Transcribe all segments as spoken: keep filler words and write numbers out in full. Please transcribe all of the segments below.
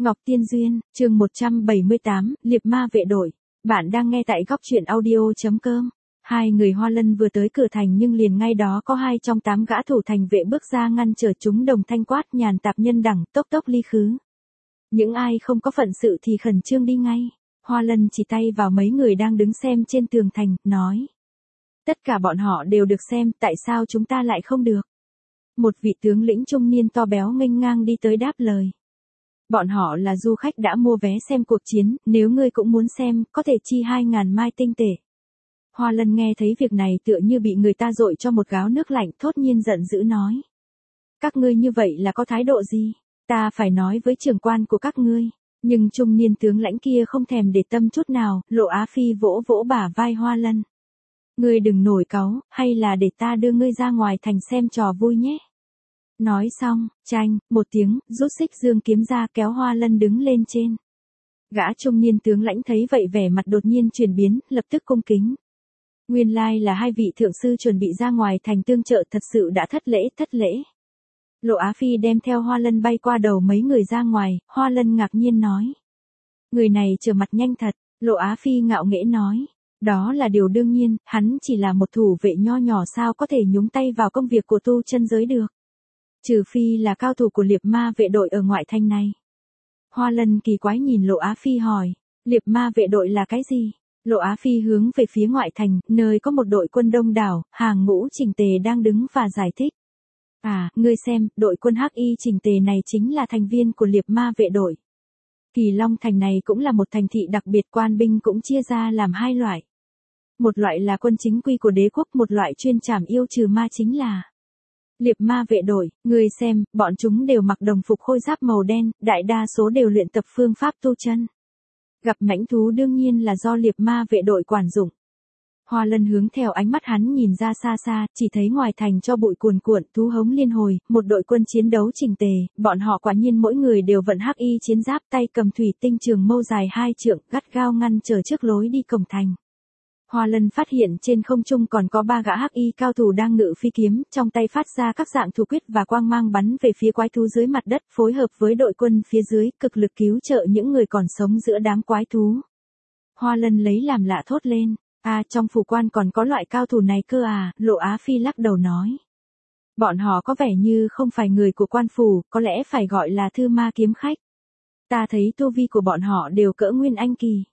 Ngọc Tiên Duyên, chương một trăm bảy mươi tám, Liệp Ma Vệ Đội. Bạn đang nghe tại góc truyện audio chấm com. Hai người Hoa Lân vừa tới cửa thành nhưng liền ngay đó có hai trong tám gã thủ thành vệ bước ra ngăn trở chúng, đồng thanh quát: nhàn tạp nhân đẳng, tốc tốc ly khứ. Những ai không có phận sự thì khẩn trương đi ngay. Hoa Lân chỉ tay vào mấy người đang đứng xem trên tường thành, nói: tất cả bọn họ đều được xem, tại sao chúng ta lại không được? Một vị tướng lĩnh trung niên to béo nghênh ngang đi tới đáp lời: bọn họ là du khách đã mua vé xem cuộc chiến, nếu ngươi cũng muốn xem, có thể chi hai ngàn mai tinh tệ. Hoa Lân nghe thấy việc này tựa như bị người ta dội cho một gáo nước lạnh, thốt nhiên giận dữ nói: các ngươi như vậy là có thái độ gì? Ta phải nói với trưởng quan của các ngươi. Nhưng trung niên tướng lãnh kia không thèm để tâm chút nào, Lộ Á Phi vỗ vỗ bả vai Hoa Lân: ngươi đừng nổi cáu, hay là để ta đưa ngươi ra ngoài thành xem trò vui nhé. Nói xong, chanh, một tiếng, rút xích dương kiếm ra kéo Hoa Lân đứng lên trên. Gã trung niên tướng lãnh thấy vậy vẻ mặt đột nhiên chuyển biến, lập tức cung kính. Nguyên lai là hai vị thượng sư chuẩn bị ra ngoài thành tương trợ, thật sự đã thất lễ, thất lễ. Lộ Á Phi đem theo Hoa Lân bay qua đầu mấy người ra ngoài, Hoa Lân ngạc nhiên nói: người này trở mặt nhanh thật. Lộ Á Phi ngạo nghễ nói: đó là điều đương nhiên, hắn chỉ là một thủ vệ nho nhỏ, sao có thể nhúng tay vào công việc của tu chân giới được. Trừ phi là cao thủ của Liệp Ma Vệ Đội ở ngoại thành này. Hoa Lân kỳ quái nhìn Lộ Á Phi hỏi: Liệp Ma Vệ Đội là cái gì? Lộ Á Phi hướng về phía ngoại thành, nơi có một đội quân đông đảo, hàng ngũ chỉnh tề đang đứng và giải thích. À, ngươi xem, đội quân hắc y chỉnh tề này chính là thành viên của Liệp Ma Vệ Đội. Kỳ Long thành này cũng là một thành thị đặc biệt, quan binh cũng chia ra làm hai loại. Một loại là quân chính quy của đế quốc, một loại chuyên trảm yêu trừ ma chính là Liệp Ma Vệ Đội. Ngươi xem, bọn chúng đều mặc đồng phục khôi giáp màu đen, đại đa số đều luyện tập phương pháp tu chân. Gặp mãnh thú đương nhiên là do Liệp Ma Vệ Đội quản dụng. Hoa Lân hướng theo ánh mắt hắn nhìn ra xa xa, chỉ thấy ngoài thành cho bụi cuồn cuộn, thú hống liên hồi, một đội quân chiến đấu chỉnh tề, bọn họ quả nhiên mỗi người đều vận hắc y chiến giáp, tay cầm thủy tinh trường mâu dài hai trượng, gắt gao ngăn trở trước lối đi cổng thành. Hoa Lân phát hiện trên không trung còn có ba gã hắc y cao thủ đang ngự phi kiếm, trong tay phát ra các dạng thủ quyết và quang mang bắn về phía quái thú dưới mặt đất, phối hợp với đội quân phía dưới, cực lực cứu trợ những người còn sống giữa đám quái thú. Hoa Lân lấy làm lạ thốt lên: à, trong phủ quan còn có loại cao thủ này cơ à? Lộ Á Phi lắc đầu nói: bọn họ có vẻ như không phải người của quan phủ, có lẽ phải gọi là thư ma kiếm khách. Ta thấy tu vi của bọn họ đều cỡ nguyên anh kỳ.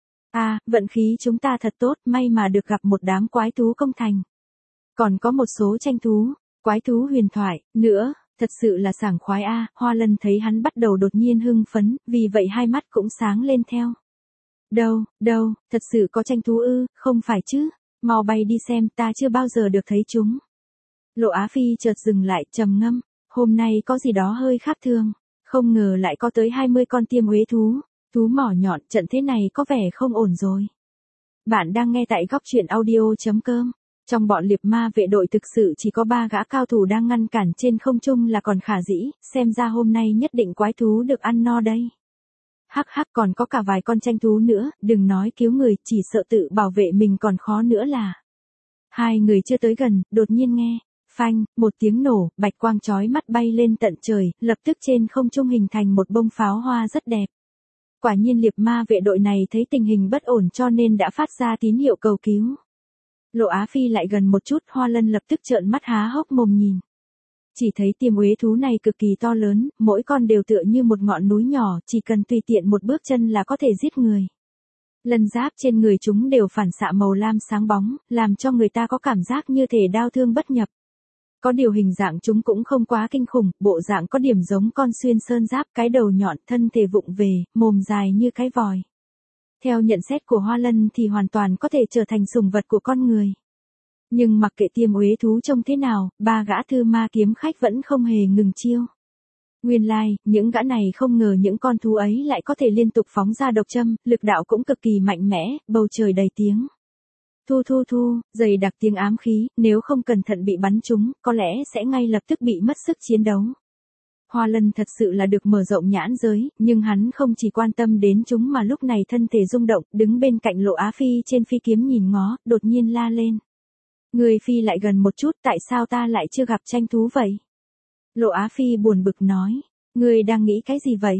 À, vận khí chúng ta thật tốt, may mà được gặp một đám quái thú công thành. Còn có một số tranh thú, quái thú huyền thoại, nữa, thật sự là sảng khoái a. À. Hoa Lân thấy hắn bắt đầu đột nhiên hưng phấn, vì vậy hai mắt cũng sáng lên theo. Đâu, đâu, thật sự có tranh thú ư? Không phải chứ, mau bay đi xem, ta chưa bao giờ được thấy chúng. Lộ Á Phi chợt dừng lại, trầm ngâm, hôm nay có gì đó hơi khác thường, không ngờ lại có tới hai mươi con tiêm uế thú. Thú mỏ nhọn, trận thế này có vẻ không ổn rồi. Bạn đang nghe tại góc truyện audio chấm com. Trong bọn Liệp Ma Vệ Đội thực sự chỉ có ba gã cao thủ đang ngăn cản trên không trung là còn khả dĩ, xem ra hôm nay nhất định quái thú được ăn no đây. Hắc hắc, còn có cả vài con tranh thú nữa, đừng nói cứu người, chỉ sợ tự bảo vệ mình còn khó nữa là. Hai người chưa tới gần, đột nhiên nghe, phanh, một tiếng nổ, bạch quang chói mắt bay lên tận trời, lập tức trên không trung hình thành một bông pháo hoa rất đẹp. Quả nhiên Liệp Ma Vệ Đội này thấy tình hình bất ổn cho nên đã phát ra tín hiệu cầu cứu. Lộ Á Phi lại gần một chút, Hoa Lân lập tức trợn mắt há hốc mồm nhìn. Chỉ thấy tiêm uế thú này cực kỳ to lớn, mỗi con đều tựa như một ngọn núi nhỏ, chỉ cần tùy tiện một bước chân là có thể giết người. Lân giáp trên người chúng đều phản xạ màu lam sáng bóng, làm cho người ta có cảm giác như thể đao thương bất nhập. Có điều hình dạng chúng cũng không quá kinh khủng, bộ dạng có điểm giống con xuyên sơn giáp, cái đầu nhọn, thân thể vụng về, mồm dài như cái vòi. Theo nhận xét của Hoa Lân thì hoàn toàn có thể trở thành sủng vật của con người. Nhưng mặc kệ tiêm uế thú trông thế nào, ba gã thư ma kiếm khách vẫn không hề ngừng chiêu. Nguyên lai, like, những gã này không ngờ những con thú ấy lại có thể liên tục phóng ra độc châm, lực đạo cũng cực kỳ mạnh mẽ, bầu trời đầy tiếng. Thu thu thu, dày đặc tiếng ám khí, nếu không cẩn thận bị bắn trúng, có lẽ sẽ ngay lập tức bị mất sức chiến đấu. Hoa Lân thật sự là được mở rộng nhãn giới, nhưng hắn không chỉ quan tâm đến chúng mà lúc này thân thể rung động, đứng bên cạnh Lộ Á Phi trên phi kiếm nhìn ngó, đột nhiên la lên. Người phi lại gần một chút, tại sao ta lại chưa gặp tranh thú vậy? Lộ Á Phi buồn bực nói, ngươi đang nghĩ cái gì vậy?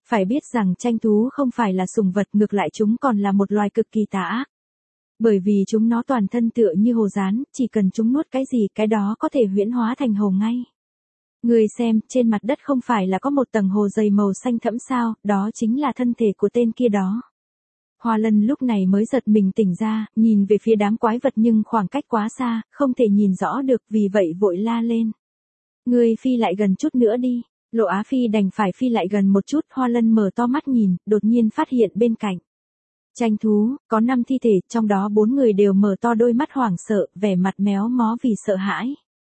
Phải biết rằng tranh thú không phải là sủng vật, ngược lại chúng còn là một loài cực kỳ tà ác. Bởi vì chúng nó toàn thân tựa như hồ dán, chỉ cần chúng nuốt cái gì cái đó có thể huyễn hóa thành hồ ngay. Người xem, trên mặt đất không phải là có một tầng hồ dày màu xanh thẫm sao, đó chính là thân thể của tên kia đó. Hoa Lân lúc này mới giật mình tỉnh ra, nhìn về phía đám quái vật nhưng khoảng cách quá xa, không thể nhìn rõ được, vì vậy vội la lên. Ngươi phi lại gần chút nữa đi. Lộ Á Phi đành phải phi lại gần một chút. Hoa Lân mở to mắt nhìn, đột nhiên phát hiện bên cạnh tranh thú, có năm thi thể, trong đó bốn người đều mở to đôi mắt hoảng sợ, vẻ mặt méo mó vì sợ hãi.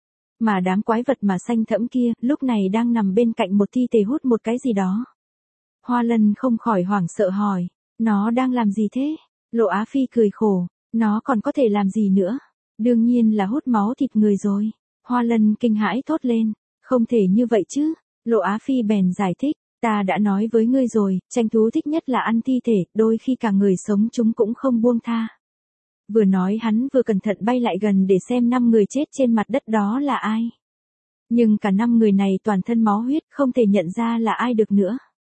Mà đám quái vật mà xanh thẫm kia, lúc này đang nằm bên cạnh một thi thể hút một cái gì đó. Hoa Lân không khỏi hoảng sợ hỏi, nó đang làm gì thế? Lộ Á Phi cười khổ, nó còn có thể làm gì nữa? Đương nhiên là hút máu thịt người rồi. Hoa Lân kinh hãi thốt lên, không thể như vậy chứ. Lộ Á Phi bèn giải thích, ta đã nói với ngươi rồi, tranh thú thích nhất là ăn thi thể, đôi khi cả người sống chúng cũng không buông tha. Vừa nói hắn vừa cẩn thận bay lại gần để xem năm người chết trên mặt đất đó là ai. Nhưng cả năm người này toàn thân máu huyết, không thể nhận ra là ai được nữa.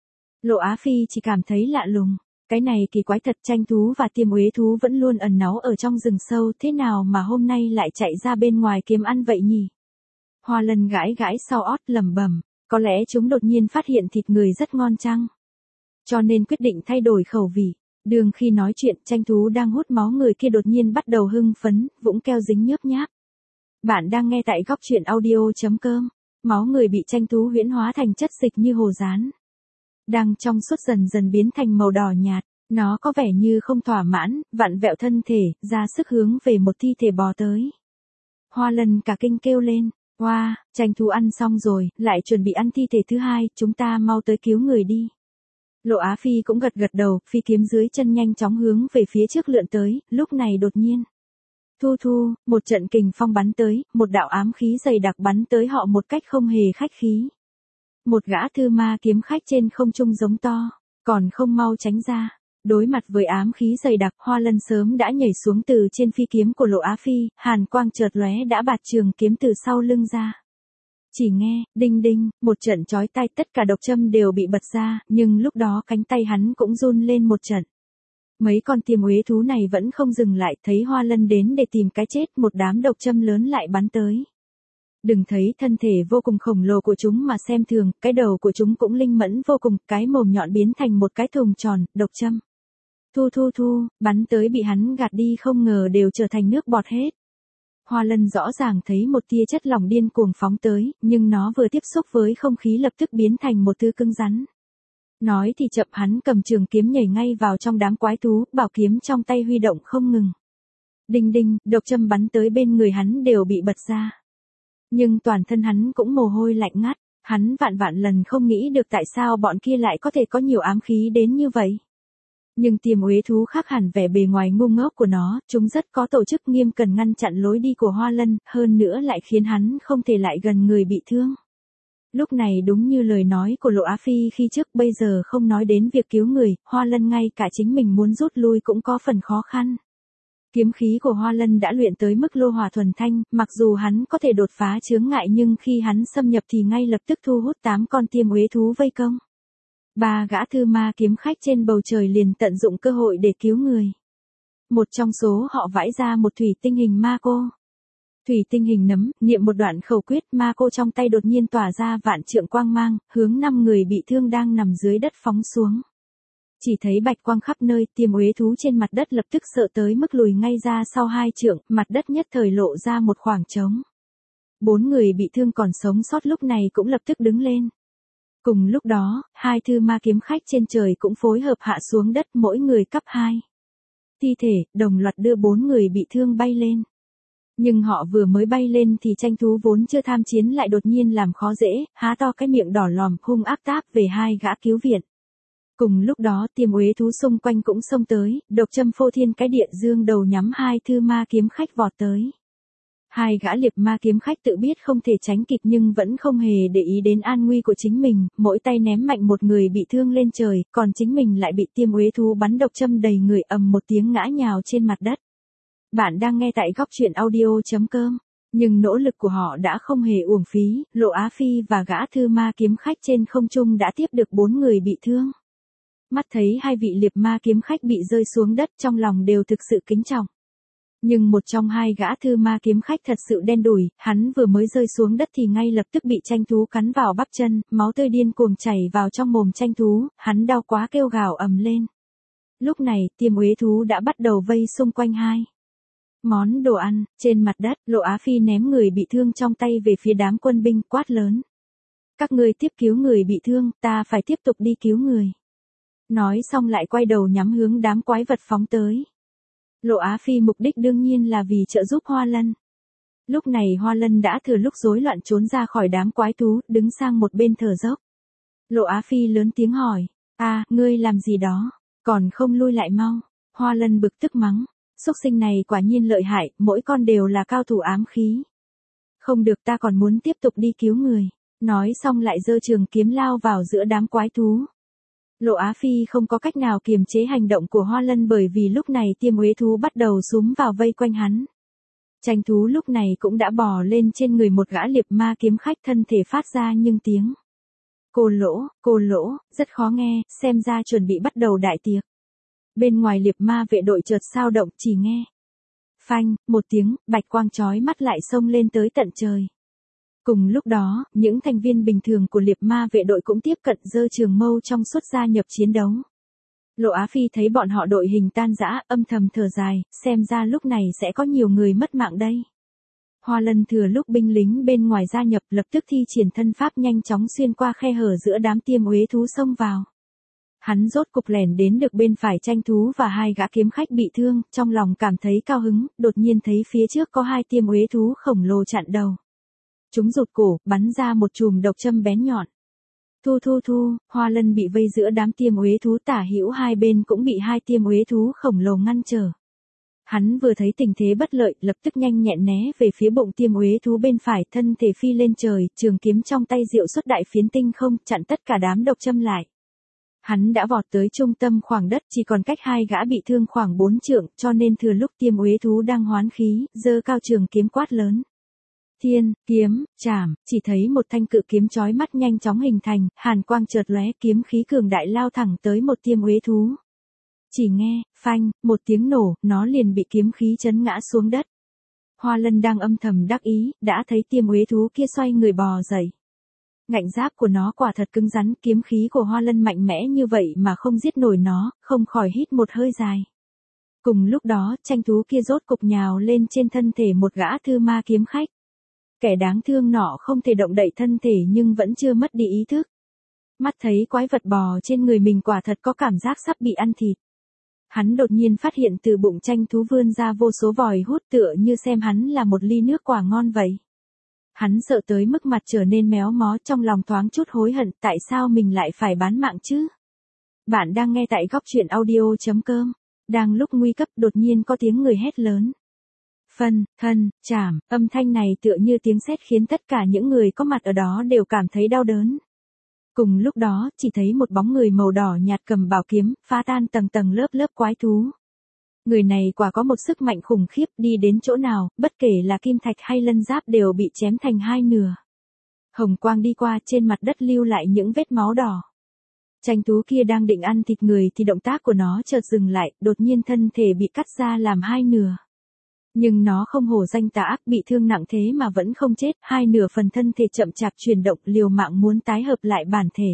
Lộ Á Phi chỉ cảm thấy lạ lùng, cái này kỳ quái thật, tranh thú và tiêm uế thú vẫn luôn ẩn náu ở trong rừng sâu, thế nào mà hôm nay lại chạy ra bên ngoài kiếm ăn vậy nhỉ? Hoa Lân gãi gãi sau ót lẩm bẩm, có lẽ chúng đột nhiên phát hiện thịt người rất ngon chăng? Cho nên quyết định thay đổi khẩu vị. Đường khi nói chuyện, tranh thú đang hút máu người kia đột nhiên bắt đầu hưng phấn, vũng keo dính nhớp nháp. Bạn đang nghe tại góc truyện audio chấm com. Máu người bị tranh thú huyễn hóa thành chất dịch như hồ dán. Đang trong suốt dần dần biến thành màu đỏ nhạt, nó có vẻ như không thỏa mãn, vặn vẹo thân thể, ra sức hướng về một thi thể bò tới. Hoa Lân cả kinh kêu lên, wow, tranh thú ăn xong rồi, lại chuẩn bị ăn thi thể thứ hai, chúng ta mau tới cứu người đi. Lộ Á Phi cũng gật gật đầu, phi kiếm dưới chân nhanh chóng hướng về phía trước lượn tới, lúc này đột nhiên. Thu thu, một trận kình phong bắn tới, một đạo ám khí dày đặc bắn tới họ một cách không hề khách khí. Một gã thư ma kiếm khách trên không trung giống to, còn không mau tránh ra. Đối mặt với ám khí dày đặc, Hoa Lân sớm đã nhảy xuống từ trên phi kiếm của Lộ Á Phi, hàn quang chợt lóe đã bạt trường kiếm từ sau lưng ra. Chỉ nghe, đinh đinh, một trận chói tai, tất cả độc châm đều bị bật ra, nhưng lúc đó cánh tay hắn cũng run lên một trận. Mấy con tiêm uế thú này vẫn không dừng lại, thấy Hoa Lân đến để tìm cái chết, một đám độc châm lớn lại bắn tới. Đừng thấy thân thể vô cùng khổng lồ của chúng mà xem thường, cái đầu của chúng cũng linh mẫn vô cùng, cái mồm nhọn biến thành một cái thùng tròn, độc châm. Thu thu thu, bắn tới bị hắn gạt đi không ngờ đều trở thành nước bọt hết. Hoa Lân rõ ràng thấy một tia chất lỏng điên cuồng phóng tới, nhưng nó vừa tiếp xúc với không khí lập tức biến thành một thứ cứng rắn. Nói thì chậm, hắn cầm trường kiếm nhảy ngay vào trong đám quái thú, bảo kiếm trong tay huy động không ngừng. Đinh đinh, độc châm bắn tới bên người hắn đều bị bật ra. Nhưng toàn thân hắn cũng mồ hôi lạnh ngắt, hắn vạn vạn lần không nghĩ được tại sao bọn kia lại có thể có nhiều ám khí đến như vậy. Nhưng tiềm uế thú khác hẳn vẻ bề ngoài ngu ngốc của nó, chúng rất có tổ chức nghiêm cần ngăn chặn lối đi của Hoa Lân, hơn nữa lại khiến hắn không thể lại gần người bị thương. Lúc này đúng như lời nói của Lộ Á Phi khi trước, bây giờ không nói đến việc cứu người, Hoa Lân ngay cả chính mình muốn rút lui cũng có phần khó khăn. Kiếm khí của Hoa Lân đã luyện tới mức lô hỏa thuần thanh, mặc dù hắn có thể đột phá chướng ngại nhưng khi hắn xâm nhập thì ngay lập tức thu hút tám con tiêm uế thú vây công. Ba gã thư ma kiếm khách trên bầu trời liền tận dụng cơ hội để cứu người. Một trong số họ vãi ra một thủy tinh hình ma cô. Thủy tinh hình nấm, niệm một đoạn khẩu quyết, ma cô trong tay đột nhiên tỏa ra vạn trượng quang mang, hướng năm người bị thương đang nằm dưới đất phóng xuống. Chỉ thấy bạch quang khắp nơi, tiêm uế thú trên mặt đất lập tức sợ tới mức lùi ngay ra sau hai trượng, mặt đất nhất thời lộ ra một khoảng trống. Bốn người bị thương còn sống sót lúc này cũng lập tức đứng lên. Cùng lúc đó, hai thư ma kiếm khách trên trời cũng phối hợp hạ xuống đất, mỗi người cấp hai. Thi thể, đồng loạt đưa bốn người bị thương bay lên. Nhưng họ vừa mới bay lên thì tranh thú vốn chưa tham chiến lại đột nhiên làm khó dễ, há to cái miệng đỏ lòm hung ác táp về hai gã cứu viện. Cùng lúc đó tiêm uế thú xung quanh cũng xông tới, độc châm phô thiên cái địa dương đầu nhắm hai thư ma kiếm khách vọt tới. Hai gã liệp ma kiếm khách tự biết không thể tránh kịp nhưng vẫn không hề để ý đến an nguy của chính mình, mỗi tay ném mạnh một người bị thương lên trời, còn chính mình lại bị tiêm uế thú bắn độc châm đầy người, ầm một tiếng ngã nhào trên mặt đất. Bạn đang nghe tại góc truyện audio chấm com. Nhưng nỗ lực của họ đã không hề uổng phí, Lộ Á Phi và gã thư ma kiếm khách trên không trung đã tiếp được bốn người bị thương. Mắt thấy hai vị liệp ma kiếm khách bị rơi xuống đất, trong lòng đều thực sự kính trọng. Nhưng một trong hai gã thư ma kiếm khách thật sự đen đủi, hắn vừa mới rơi xuống đất thì ngay lập tức bị tranh thú cắn vào bắp chân, máu tươi điên cuồng chảy vào trong mồm tranh thú, hắn đau quá kêu gào ầm lên. Lúc này, Tiêm Uế thú đã bắt đầu vây xung quanh hai món đồ ăn. Trên mặt đất, Lộ Á Phi ném người bị thương trong tay về phía đám quân binh, quát lớn: các ngươi tiếp cứu người bị thương, ta phải tiếp tục đi cứu người. Nói xong lại quay đầu nhắm hướng đám quái vật phóng tới. Lộ Á Phi mục đích đương nhiên là vì trợ giúp Hoa Lân. Lúc này Hoa Lân đã thừa lúc rối loạn trốn ra khỏi đám quái thú, đứng sang một bên thở dốc. Lộ Á Phi lớn tiếng hỏi: a, ngươi làm gì đó, còn không lui lại mau. Hoa Lân bực tức mắng: xúc sinh này quả nhiên lợi hại, mỗi con đều là cao thủ ám khí. Không được, ta còn muốn tiếp tục đi cứu người. Nói xong lại giơ trường kiếm lao vào giữa đám quái thú. Lộ Á Phi không có cách nào kiềm chế hành động của Hoa Lân bởi vì lúc này Tiêm Uế thú bắt đầu xúm vào vây quanh hắn. Tranh thú lúc này cũng đã bò lên trên người một gã liệp ma kiếm khách, thân thể phát ra những tiếng cô lỗ, cô lỗ, rất khó nghe, xem ra chuẩn bị bắt đầu đại tiệc. Bên ngoài liệp ma vệ đội chợt sao động, chỉ nghe phanh, một tiếng, bạch quang chói mắt lại xông lên tới tận trời. Cùng lúc đó, những thành viên bình thường của liệp ma vệ đội cũng tiếp cận giơ trường mâu trong suốt gia nhập chiến đấu. Lộ Á Phi thấy bọn họ đội hình tan rã, âm thầm thở dài, xem ra lúc này sẽ có nhiều người mất mạng đây. Hoa Lân thừa lúc binh lính bên ngoài gia nhập, lập tức thi triển thân pháp nhanh chóng xuyên qua khe hở giữa đám Tiêm Uế thú xông vào. Hắn rốt cục lẻn đến được bên phải tranh thú và hai gã kiếm khách bị thương, trong lòng cảm thấy cao hứng, đột nhiên thấy phía trước có hai Tiêm Uế thú khổng lồ chặn đầu. Chúng rụt cổ, bắn ra một chùm độc châm bén nhọn. Thu thu thu, Hoa Lân bị vây giữa đám Tiêm Uế thú, tả hữu hai bên cũng bị hai Tiêm Uế thú khổng lồ ngăn trở. Hắn vừa thấy tình thế bất lợi, lập tức nhanh nhẹn né về phía bụng Tiêm Uế thú bên phải, thân thể phi lên trời, trường kiếm trong tay diệu xuất đại phiến tinh không, chặn tất cả đám độc châm lại. Hắn đã vọt tới trung tâm khoảng đất, chỉ còn cách hai gã bị thương khoảng bốn trượng, cho nên thừa lúc Tiêm Uế thú đang hoán khí, giơ cao trường kiếm quát lớn: thiên, kiếm, chảm. Chỉ thấy một thanh cự kiếm chói mắt nhanh chóng hình thành, hàn quang chợt lóe, kiếm khí cường đại lao thẳng tới một Tiêm Uế thú. Chỉ nghe, phanh, một tiếng nổ, nó liền bị kiếm khí chấn ngã xuống đất. Hoa Lân đang âm thầm đắc ý, đã thấy Tiêm Uế thú kia xoay người bò dậy. Ngạnh giáp của nó quả thật cứng rắn, kiếm khí của Hoa Lân mạnh mẽ như vậy mà không giết nổi nó, không khỏi hít một hơi dài. Cùng lúc đó, tranh thú kia rốt cục nhào lên trên thân thể một gã thư ma kiếm khách. Kẻ đáng thương nọ không thể động đậy thân thể nhưng vẫn chưa mất đi ý thức. Mắt thấy quái vật bò trên người mình quả thật có cảm giác sắp bị ăn thịt. Hắn đột nhiên phát hiện từ bụng tranh thú vươn ra vô số vòi hút, tựa như xem hắn là một ly nước quả ngon vậy. Hắn sợ tới mức mặt trở nên méo mó, trong lòng thoáng chút hối hận, tại sao mình lại phải bán mạng chứ? Bạn đang nghe tại góc truyện audio chấm com. Đang lúc nguy cấp, đột nhiên có tiếng người hét lớn: phân, thân, chảm. Âm thanh này tựa như tiếng sét khiến tất cả những người có mặt ở đó đều cảm thấy đau đớn. Cùng lúc đó, chỉ thấy một bóng người màu đỏ nhạt cầm bảo kiếm, phá tan tầng tầng lớp lớp quái thú. Người này quả có một sức mạnh khủng khiếp, đi đến chỗ nào, bất kể là kim thạch hay lân giáp đều bị chém thành hai nửa. Hồng quang đi qua, trên mặt đất lưu lại những vết máu đỏ. Tranh thú kia đang định ăn thịt người thì động tác của nó chợt dừng lại, đột nhiên thân thể bị cắt ra làm hai nửa. Nhưng nó không hổ danh tà ác, bị thương nặng thế mà vẫn không chết, hai nửa phần thân thể chậm chạp chuyển động, liều mạng muốn tái hợp lại bản thể.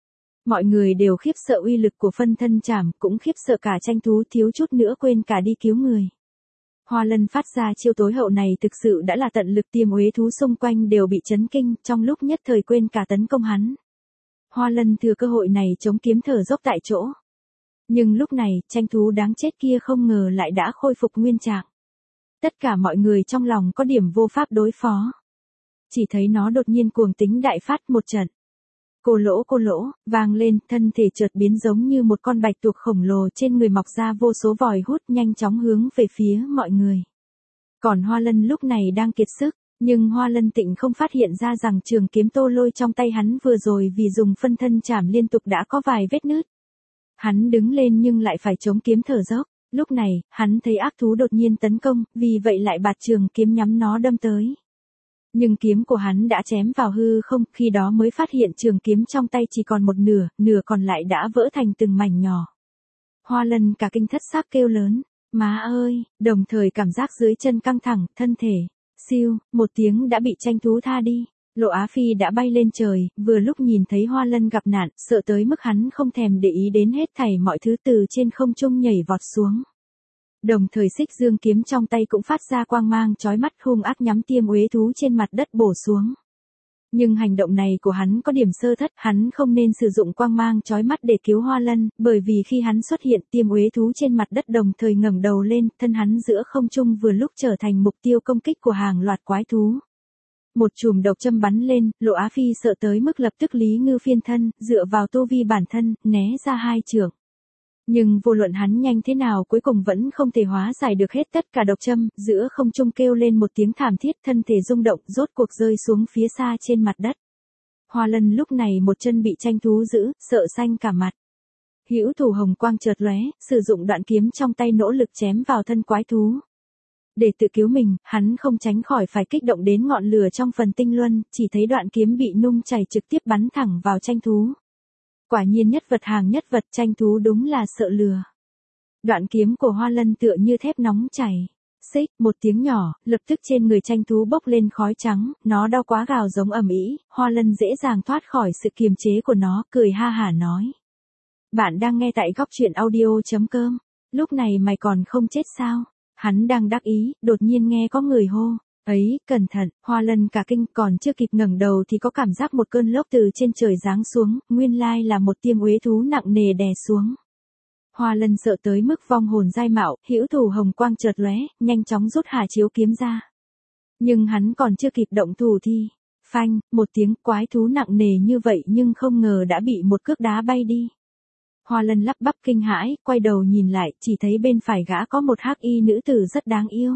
Mọi người đều khiếp sợ uy lực của phân thân chảm, cũng khiếp sợ cả tranh thú, thiếu chút nữa quên cả đi cứu người. Hoa Lân phát ra chiêu tối hậu này thực sự đã là tận lực, Tiêm Uế thú xung quanh đều bị chấn kinh, trong lúc nhất thời quên cả tấn công hắn. Hoa Lân thừa cơ hội này chống kiếm thở dốc tại chỗ. Nhưng lúc này, tranh thú đáng chết kia không ngờ lại đã khôi phục nguyên trạng. Tất cả mọi người trong lòng có điểm vô pháp đối phó. Chỉ thấy nó đột nhiên cuồng tính đại phát, một trận cô lỗ cô lỗ, vang lên, thân thể chợt biến giống như một con bạch tuộc khổng lồ, trên người mọc ra vô số vòi hút, nhanh chóng hướng về phía mọi người. Còn Hoa Lân lúc này đang kiệt sức, nhưng Hoa Lân Tịnh không phát hiện ra rằng trường kiếm tô lôi trong tay hắn vừa rồi vì dùng phân thân chảm liên tục đã có vài vết nứt. Hắn đứng lên nhưng lại phải chống kiếm thở dốc. Lúc này, hắn thấy ác thú đột nhiên tấn công, vì vậy lại bạt trường kiếm nhắm nó đâm tới. Nhưng kiếm của hắn đã chém vào hư không, khi đó mới phát hiện trường kiếm trong tay chỉ còn một nửa, nửa còn lại đã vỡ thành từng mảnh nhỏ. Hoa Lân cả kinh thất xác kêu lớn, má ơi, đồng thời cảm giác dưới chân căng thẳng, thân thể, siêu, một tiếng đã bị tranh thú tha đi. Lộ Á Phi đã bay lên trời, vừa lúc nhìn thấy Hoa Lân gặp nạn, sợ tới mức hắn không thèm để ý đến hết thảy mọi thứ từ trên không trung nhảy vọt xuống. Đồng thời xích dương kiếm trong tay cũng phát ra quang mang chói mắt hung ác nhắm Tiêm Uế thú trên mặt đất bổ xuống. Nhưng hành động này của hắn có điểm sơ thất, hắn không nên sử dụng quang mang chói mắt để cứu Hoa Lân, bởi vì khi hắn xuất hiện Tiêm Uế thú trên mặt đất đồng thời ngẩng đầu lên, thân hắn giữa không trung vừa lúc trở thành mục tiêu công kích của hàng loạt quái thú. Một chùm độc châm bắn lên, Lộ Á Phi sợ tới mức lập tức Lý Ngư phiên thân, dựa vào tu vi bản thân, né ra hai chưởng. Nhưng vô luận hắn nhanh thế nào cuối cùng vẫn không thể hóa giải được hết tất cả độc châm, giữa không trung kêu lên một tiếng thảm thiết, thân thể rung động, rốt cuộc rơi xuống phía xa trên mặt đất. Hoa Lân lúc này một chân bị tranh thú giữ, sợ xanh cả mặt. Hữu thủ hồng quang chợt lóe, sử dụng đoạn kiếm trong tay nỗ lực chém vào thân quái thú. Để tự cứu mình, hắn không tránh khỏi phải kích động đến ngọn lửa trong phần tinh luân, chỉ thấy đoạn kiếm bị nung chảy trực tiếp bắn thẳng vào tranh thú. Quả nhiên nhất vật hàng nhất vật, tranh thú đúng là sợ lừa. Đoạn kiếm của Hoa Lân tựa như thép nóng chảy. Xích, một tiếng nhỏ, lập tức trên người tranh thú bốc lên khói trắng, nó đau quá gào giống ầm ĩ, Hoa Lân dễ dàng thoát khỏi sự kiềm chế của nó, cười ha hả nói. Bạn đang nghe tại góc truyện audio chấm com, lúc này mày còn không chết sao? Hắn đang đắc ý, đột nhiên nghe có người hô. Ấy, cẩn thận, Hoa Lân cả kinh, còn chưa kịp ngẩng đầu thì có cảm giác một cơn lốc từ trên trời giáng xuống, nguyên lai là một Tiêm Uế thú nặng nề đè xuống. Hoa Lân sợ tới mức vong hồn giai mạo, hữu thủ hồng quang chợt lóe, nhanh chóng rút Hà Chiếu kiếm ra. Nhưng hắn còn chưa kịp động thủ thì, phanh, một tiếng, quái thú nặng nề như vậy nhưng không ngờ đã bị một cước đá bay đi. Hoa Lân lắp bắp kinh hãi, quay đầu nhìn lại, chỉ thấy bên phải gã có một hắc y nữ tử rất đáng yêu.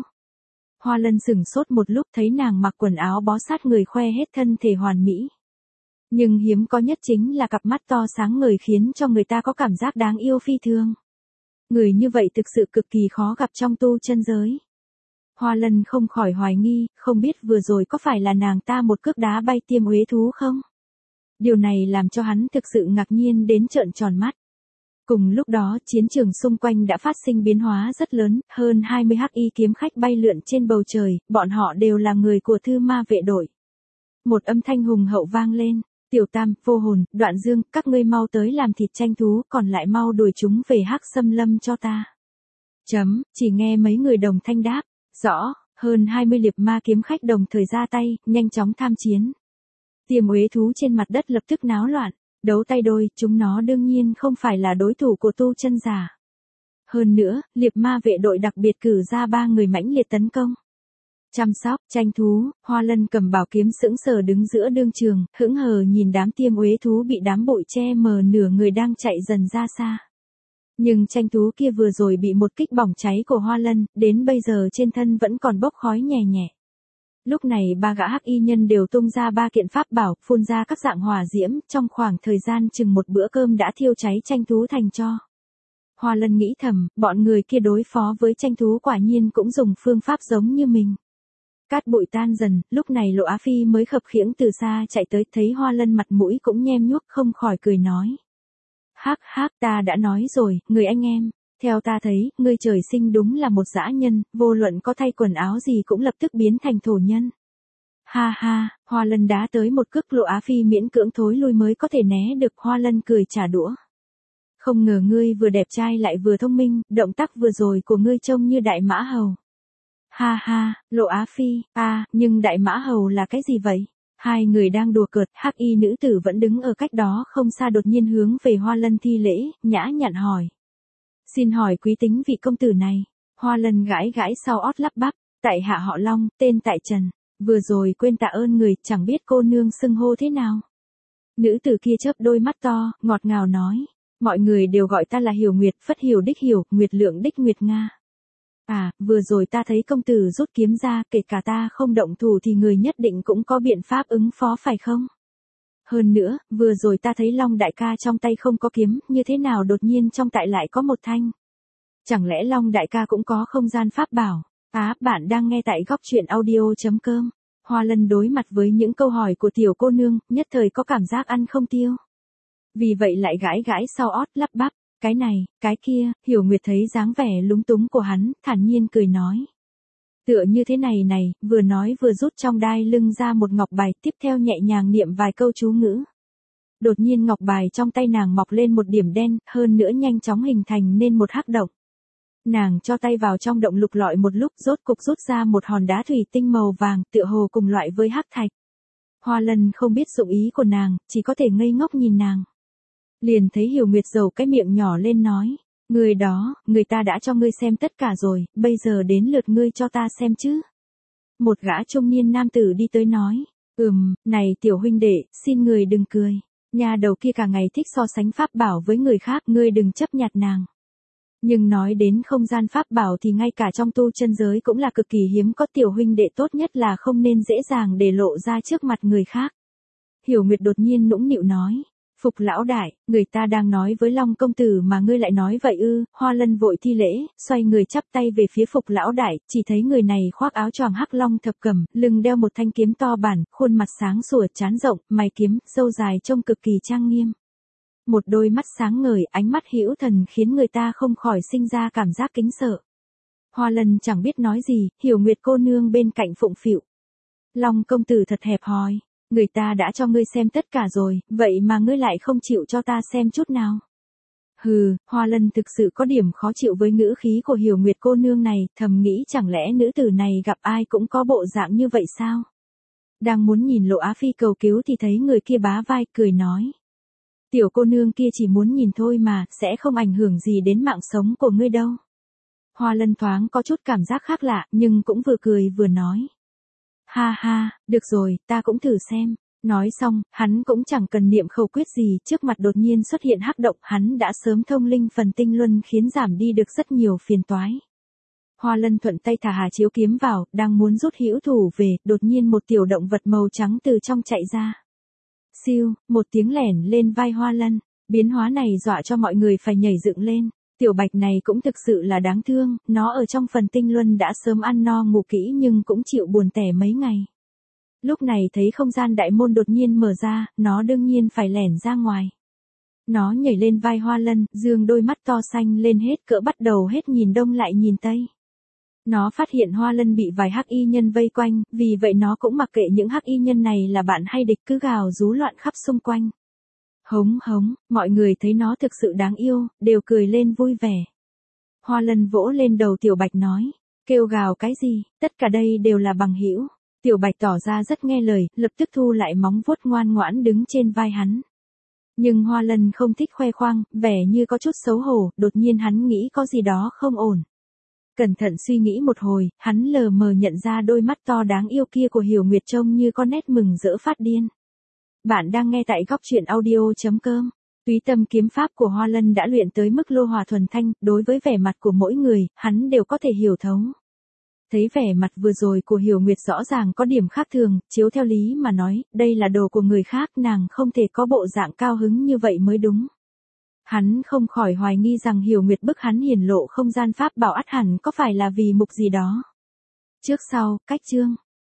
Hoa Lân sửng sốt một lúc, thấy nàng mặc quần áo bó sát người, khoe hết thân thể hoàn mỹ. Nhưng hiếm có nhất chính là cặp mắt to sáng ngời khiến cho người ta có cảm giác đáng yêu phi thường. Người như vậy thực sự cực kỳ khó gặp trong tu chân giới. Hoa Lân không khỏi hoài nghi, không biết vừa rồi có phải là nàng ta một cước đá bay Tiêm Uế thú không? Điều này làm cho hắn thực sự ngạc nhiên đến trợn tròn mắt. Cùng lúc đó, chiến trường xung quanh đã phát sinh biến hóa rất lớn, hơn hai mươi hắc y kiếm khách bay lượn trên bầu trời, bọn họ đều là người của Thư Ma vệ đội. Một âm thanh hùng hậu vang lên, Tiểu Tam, Vô Hồn, Đoạn Dương, các ngươi mau tới làm thịt tranh thú, còn lại mau đuổi chúng về Hắc Xâm Lâm cho ta. Chấm, chỉ nghe mấy người đồng thanh đáp, rõ, hơn hai mươi liệp ma kiếm khách đồng thời ra tay, nhanh chóng tham chiến. Tiêm Uế thú trên mặt đất lập tức náo loạn. Đấu tay đôi, chúng nó đương nhiên không phải là đối thủ của tu chân giả. Hơn nữa, liệp ma vệ đội đặc biệt cử ra ba người mãnh liệt tấn công. Chăm sóc, tranh thú, Hoa Lân cầm bảo kiếm sững sờ đứng giữa đương trường, hững hờ nhìn đám Tiêm Uế thú bị đám bụi che mờ nửa người đang chạy dần ra xa. Nhưng tranh thú kia vừa rồi bị một kích bỏng cháy của Hoa Lân, đến bây giờ trên thân vẫn còn bốc khói nhè nhẹ. Lúc này ba gã hắc y nhân đều tung ra ba kiện pháp bảo, phun ra các dạng hỏa diễm, trong khoảng thời gian chừng một bữa cơm đã thiêu cháy tranh thú thành tro. Hoa Lân nghĩ thầm, bọn người kia đối phó với tranh thú quả nhiên cũng dùng phương pháp giống như mình. Cát bụi tan dần, lúc này Lộ Á Phi mới khập khiễng từ xa chạy tới, thấy Hoa Lân mặt mũi cũng nhem nhuốc, không khỏi cười nói. Hắc hắc, ta đã nói rồi, người anh em. Theo ta thấy, ngươi trời sinh đúng là một dã nhân, vô luận có thay quần áo gì cũng lập tức biến thành thổ nhân. Ha ha, Hoa Lân đá tới một cước, Lộ Á Phi miễn cưỡng thối lui mới có thể né được. Hoa Lân cười trả đũa. Không ngờ ngươi vừa đẹp trai lại vừa thông minh, động tác vừa rồi của ngươi trông như đại mã hầu. Ha ha, Lộ Á Phi, à, nhưng đại mã hầu là cái gì vậy? Hai người đang đùa cợt, hắc y nữ tử vẫn đứng ở cách đó không xa đột nhiên hướng về Hoa Lân thi lễ, nhã nhặn hỏi. Xin hỏi quý tính vị công tử này. Hoa Lân gãi gãi sau ót lắp bắp, tại hạ họ Long, tên tại Trần. Vừa rồi quên tạ ơn người, chẳng biết cô nương xưng hô thế nào. Nữ tử kia chớp đôi mắt to, ngọt ngào nói. Mọi người đều gọi ta là Hiểu Nguyệt, Phất Hiểu đích Hiểu, Nguyệt Lượng đích Nguyệt Nga. À, vừa rồi ta thấy công tử rút kiếm ra, kể cả ta không động thủ thì người nhất định cũng có biện pháp ứng phó phải không? Hơn nữa, vừa rồi ta thấy Long đại ca trong tay không có kiếm, như thế nào đột nhiên trong tại lại có một thanh? Chẳng lẽ Long đại ca cũng có không gian pháp bảo? Á, à, bạn đang nghe tại góc truyện audio chấm com. Hoa Lân đối mặt với những câu hỏi của tiểu cô nương, nhất thời có cảm giác ăn không tiêu. Vì vậy lại gãi gãi sau ót lắp bắp, cái này, cái kia, Hiểu Nguyệt thấy dáng vẻ lúng túng của hắn, thản nhiên cười nói. Tựa như thế này này, vừa nói vừa rút trong đai lưng ra một ngọc bài, tiếp theo nhẹ nhàng niệm vài câu chú ngữ. Đột nhiên ngọc bài trong tay nàng mọc lên một điểm đen, hơn nữa nhanh chóng hình thành nên một hắc động. Nàng cho tay vào trong động lục lọi một lúc, rốt cục rút ra một hòn đá thủy tinh màu vàng, tựa hồ cùng loại với hắc thạch. Hoa Lân không biết dụng ý của nàng, chỉ có thể ngây ngốc nhìn nàng. Liền thấy Hiểu Nguyệt dầu cái miệng nhỏ lên nói, người đó, người ta đã cho ngươi xem tất cả rồi, bây giờ đến lượt ngươi cho ta xem chứ. Một gã trung niên nam tử đi tới nói, ừm, này tiểu huynh đệ, xin người đừng cười. Nhà đầu kia cả ngày thích so sánh pháp bảo với người khác, ngươi đừng chấp nhặt nàng. Nhưng nói đến không gian pháp bảo thì ngay cả trong tu chân giới cũng là cực kỳ hiếm có, tiểu huynh đệ tốt nhất là không nên dễ dàng để lộ ra trước mặt người khác. Hiểu Nguyệt đột nhiên nũng nịu nói, Phục lão đại, người ta đang nói với Long công tử mà ngươi lại nói vậy ư? Hoa Lân vội thi lễ, xoay người chắp tay về phía Phục lão đại, chỉ thấy người này khoác áo choàng hắc long thập cẩm, lưng đeo một thanh kiếm to bản, khuôn mặt sáng sủa trán rộng, mày kiếm, râu dài trông cực kỳ trang nghiêm. Một đôi mắt sáng ngời, ánh mắt hữu thần khiến người ta không khỏi sinh ra cảm giác kính sợ. Hoa Lân chẳng biết nói gì, Hiểu Nguyệt cô nương bên cạnh phụng phịu. Long công tử thật hẹp hòi. Người ta đã cho ngươi xem tất cả rồi, vậy mà ngươi lại không chịu cho ta xem chút nào. Hừ, Hoa Lân thực sự có điểm khó chịu với ngữ khí của Hiểu Nguyệt cô nương này, thầm nghĩ chẳng lẽ nữ tử này gặp ai cũng có bộ dạng như vậy sao? Đang muốn nhìn Lộ Á Phi cầu cứu thì thấy người kia bá vai cười nói. Tiểu cô nương kia chỉ muốn nhìn thôi mà, sẽ không ảnh hưởng gì đến mạng sống của ngươi đâu. Hoa Lân thoáng có chút cảm giác khác lạ, nhưng cũng vừa cười vừa nói. Ha ha, được rồi, ta cũng thử xem. Nói xong, hắn cũng chẳng cần niệm khẩu quyết gì, trước mặt đột nhiên xuất hiện hắc động, hắn đã sớm thông linh phần tinh luân khiến giảm đi được rất nhiều phiền toái. Hoa Lân thuận tay thả Hà Chiếu kiếm vào, đang muốn rút hữu thủ về, đột nhiên một tiểu động vật màu trắng từ trong chạy ra. Siêu, một tiếng lẻn lên vai Hoa Lân, biến hóa này dọa cho mọi người phải nhảy dựng lên. Tiểu bạch này cũng thực sự là đáng thương, nó ở trong phần tinh luân đã sớm ăn no ngủ kỹ nhưng cũng chịu buồn tẻ mấy ngày. Lúc này thấy không gian đại môn đột nhiên mở ra, nó đương nhiên phải lẻn ra ngoài. Nó nhảy lên vai Hoa Lân, dương đôi mắt to xanh lên hết cỡ, bắt đầu hết nhìn đông lại nhìn tây. Nó phát hiện Hoa Lân bị vài hắc y nhân vây quanh, vì vậy nó cũng mặc kệ những hắc y nhân này là bạn hay địch, cứ gào rú loạn khắp xung quanh. Hống hống, mọi người thấy nó thực sự đáng yêu, đều cười lên vui vẻ. Hoa Lân vỗ lên đầu Tiểu Bạch nói, kêu gào cái gì, tất cả đây đều là bằng hữu. Tiểu Bạch tỏ ra rất nghe lời, lập tức thu lại móng vuốt ngoan ngoãn đứng trên vai hắn. Nhưng Hoa Lân không thích khoe khoang, vẻ như có chút xấu hổ, đột nhiên hắn nghĩ có gì đó không ổn. Cẩn thận suy nghĩ một hồi, hắn lờ mờ nhận ra đôi mắt to đáng yêu kia của Hiểu Nguyệt trông như có nét mừng rỡ phát điên. Bạn đang nghe tại góc truyện audio chấm com. Túy tâm kiếm pháp của Hoa Lân đã luyện tới mức lô hòa thuần thanh, đối với vẻ mặt của mỗi người, hắn đều có thể hiểu thấu. Thấy vẻ mặt vừa rồi của Hiểu Nguyệt rõ ràng có điểm khác thường, chiếu theo lý mà nói, đây là đồ của người khác, nàng không thể có bộ dạng cao hứng như vậy mới đúng. Hắn không khỏi hoài nghi rằng Hiểu Nguyệt bức hắn hiển lộ không gian pháp bảo ắt hẳn có phải là vì mục gì đó. Trước sau, cách chương.